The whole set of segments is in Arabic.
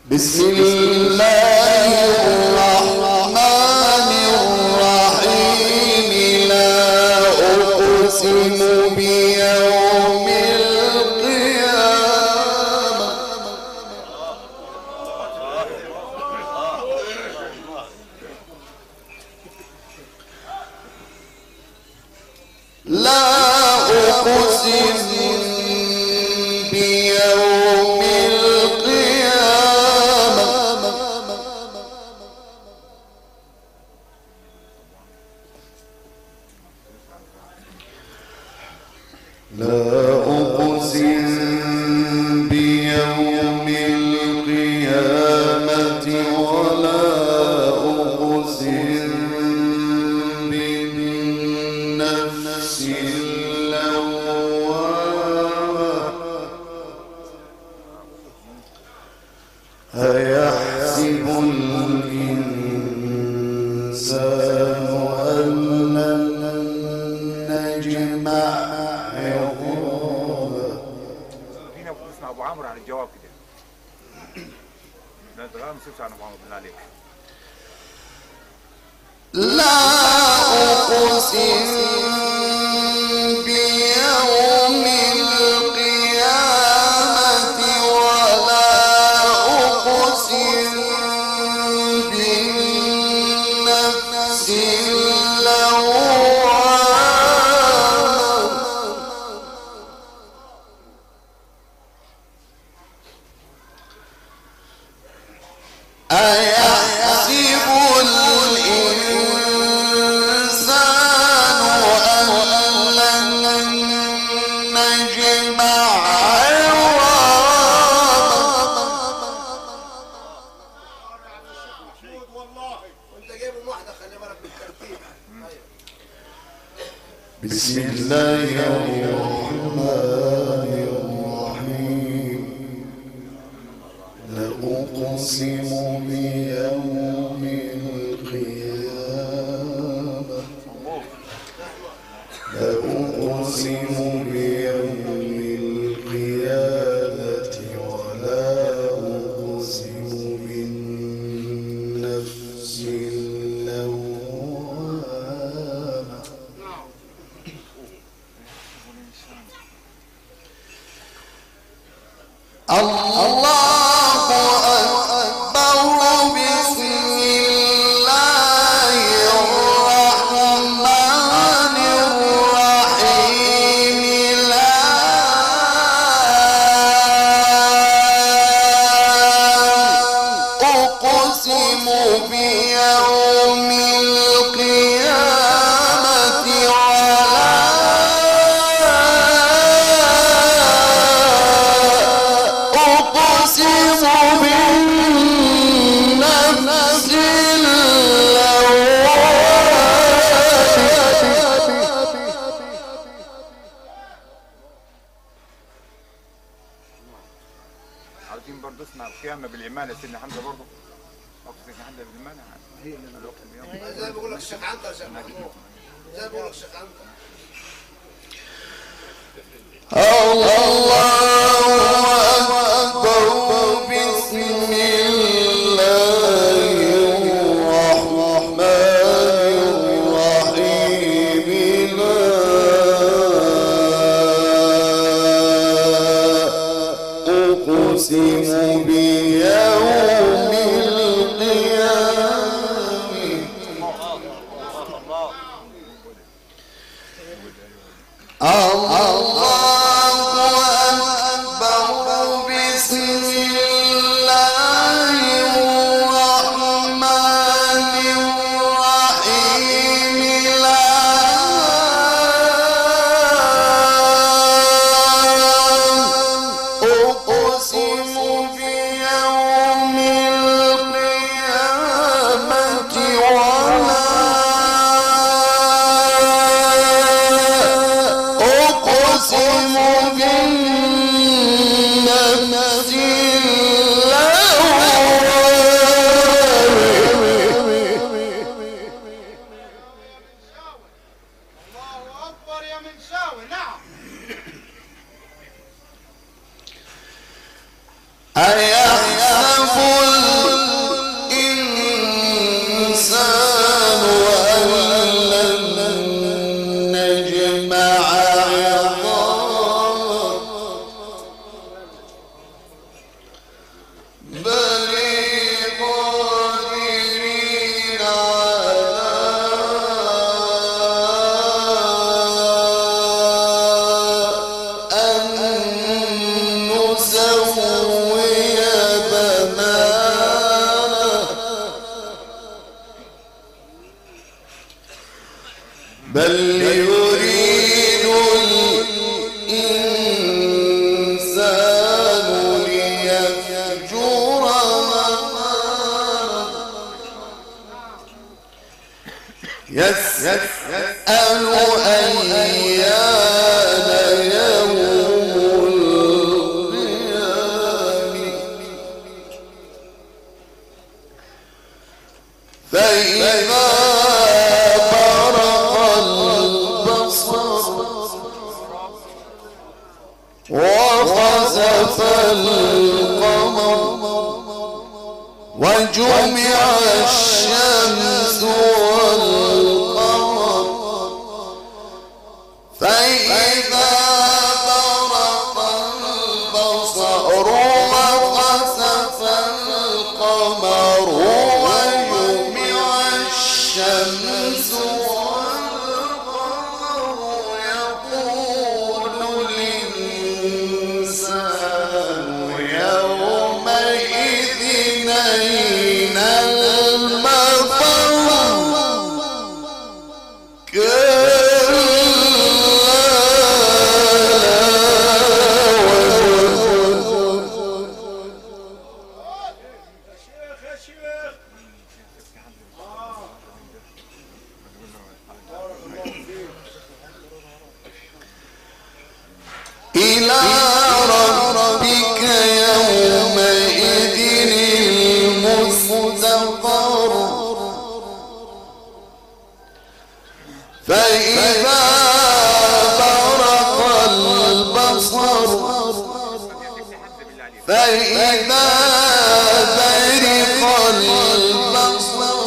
بسم الله الرحمن الرحيم لا أقسم بيوم القيامة لا أقسم بيوم أيحسب الإنسان أن لن نجمع عظامه. فينا اسمع أبو عمرو عن الجواب كده. لا تغير مسيبش عن أبو عمرو بالله عليك. لا أقسم بيوم القيامة ولا أقسم بالنفس اللوامة أيحسب الإنسان أن لن نجمع عظامه. بسم الله الرحمن الرحيم لأقسم بيوم القيامة لأقسم بيوم القيامة ولا أقسم بالنفس اللوامة الله أكبر. بسم الله الرحمن الرحيم لا أقسم بيوم القيامة ولا أقسم بالنفس عاوزين برضه اسمع القيامة بالإيمان يا سيدنا حمزة برضه. أقسم سيدنا حمزة بالإيمان هي الوقت اليوم. زي ما بقول لك الشيخ عنتر يا شيخ محمود. زي ما بقول لك الشيخ عنتر. الله أكبر. بسم الله الرحمن الرحيم لا أقسم بيوم القيامة الله أكبر. بسم الله الرحمن الرحيم لا أقسم بيوم القيامة ولا أقسم بالنفس الله أكبر يا منشاوي. نعم. أيحسب يسوي بنانه بل يريد الإنسان ليفجر أمامه يسأل أيان يوم القيامة فإذا برق البصر وخسف القمر وجمع الشمس والقمر فإذا برق البصر وخسف القمر وجمع الشمس والقمر يقول الإنسان يومئذ أين المفر إلى ربك يومئذ المستقر فإذا برق البصر فإذا برق البصر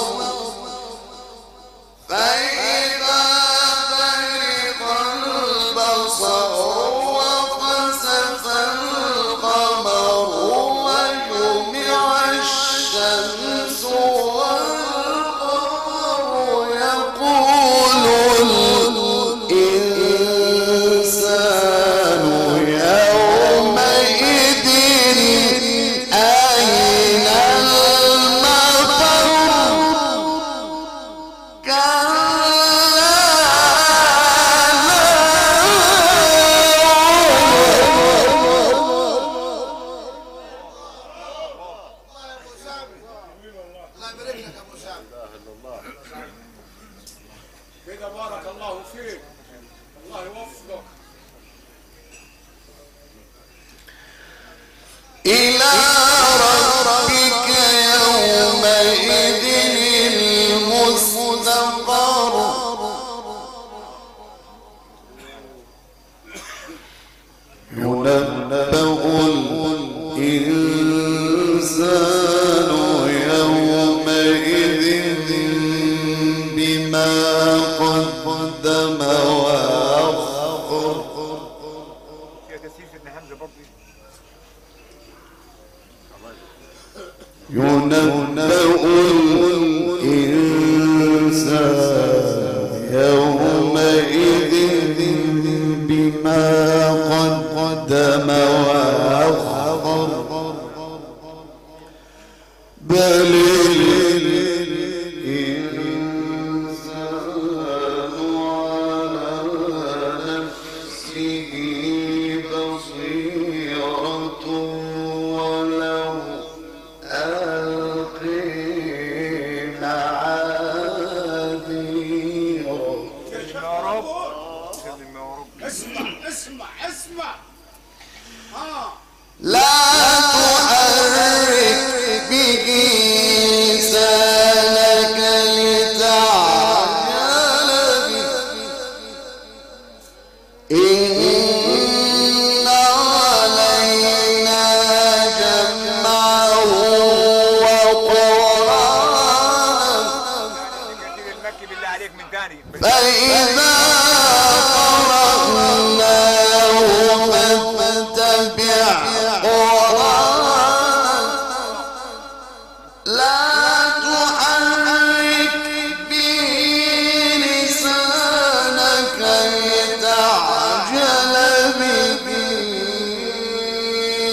فإذا برق البصر وخسف القمر وجمع الشمس والقمر يقول الإنسان يومئذ أين المفر كده بارك الله فيك الله يوفقك إلى ربك يومئذ المستقر ينبأ الإنسان يومئذ بما قدم وأخر فيها تسيير سيدنا حمزه برضه. ينبأ الإنسان يومئذ بما قدم وأخر بل الإنسان على نفسه بصيرة ولو ألقي معاذيره يا رب خدم يا رب. اسمع لا تحرك به لسانك لتعجل به إن علينا جمعه وقرآنه كتير المكي بالله عليك من تاني. فإذا قرأناه فاتبع قرآنه لا تحرك به لسانك لتعجل به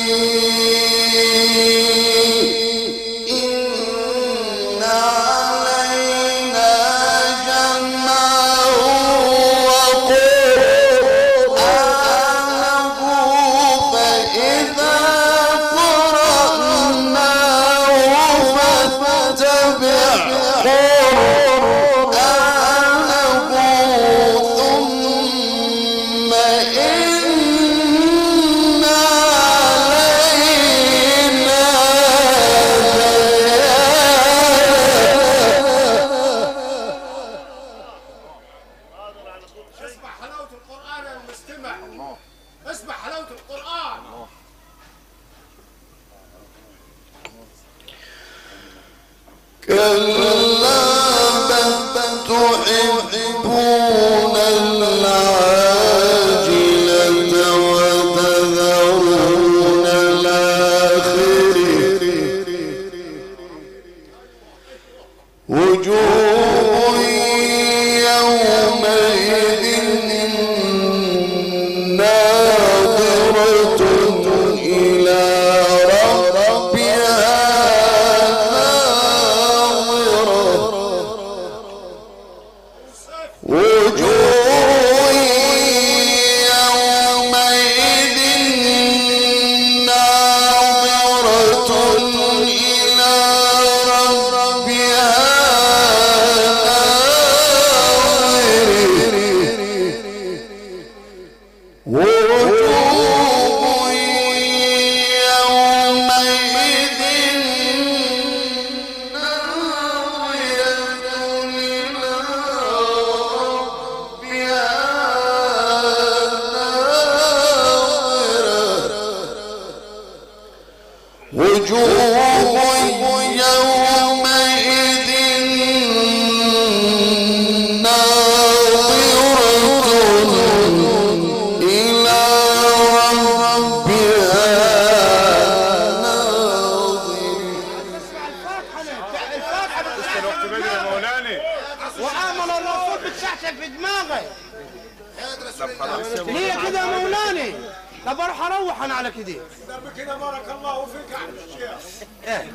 ليه كده يا مولاني؟ طب اروح اروح انا على كده. كده بارك الله فيك يا عم الشيخ. ايه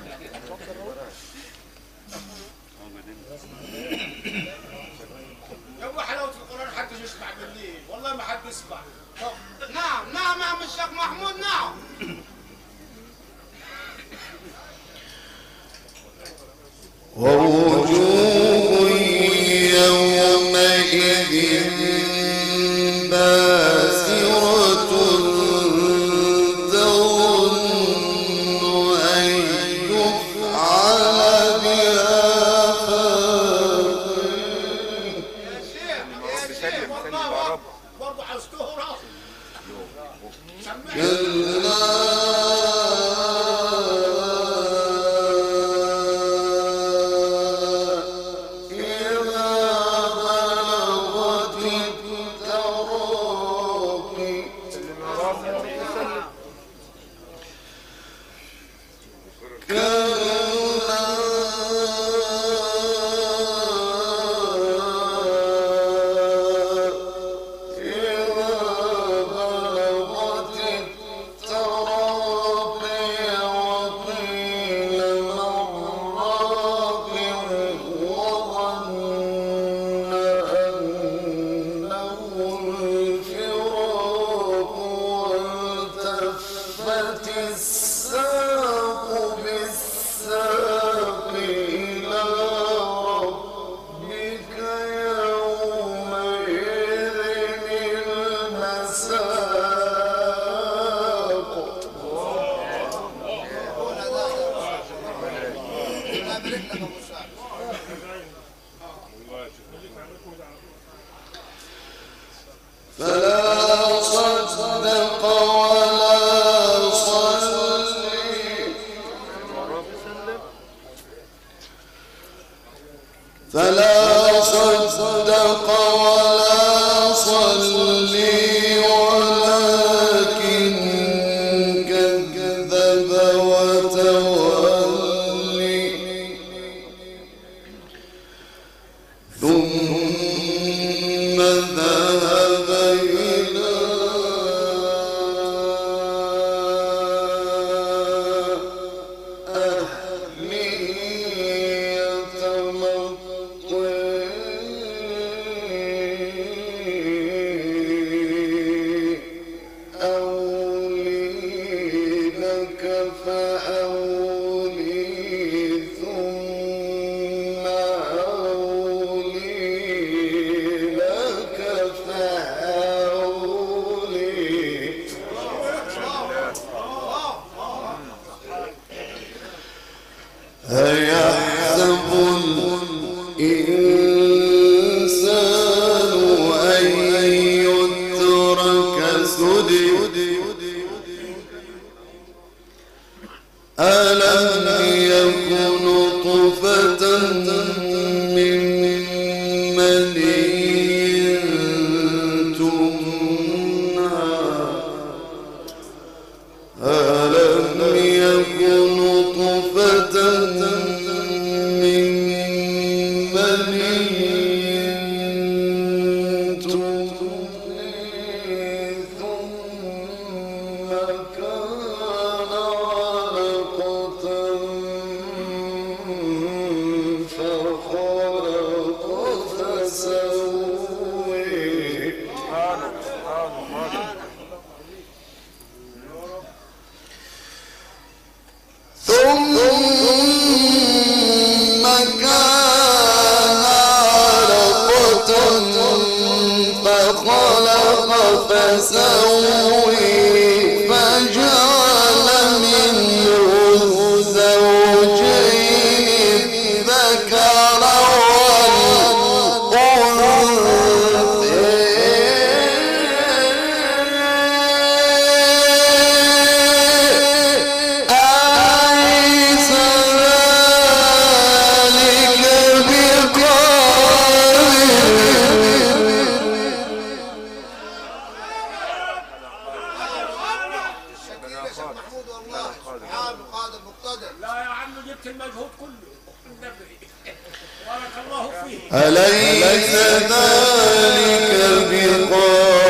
يا حلاوة القرآن حد يسمع بالليل، والله ما حد يسمع. نعم نعم يا عم الشيخ محمود نعم. ووجوه يومئذ باسرة تظن أن يفعل بها فاقرة. يا شيخ والله برضه حستهرة. فلا صدق ولا صلي ولكن كذب وتولي ثم ذهب إلى لك فأولي ثم أولي لك فأولي أيحسب الإنسان أن يترك سدى ألم يكن نطفة من مني تمنى ألم يكن نطفة من مني تمنى ثم كان علقة فخلق فسوي ثم كان علقة فخلق فسوي فجعل منه الزوجين الذكر والأنثى أليس ذلك محمود والله سبحان القادر مقتدر. لا يا عم جبت المجهود كله النبي بارك الله فيه. أليس ذلك بقادر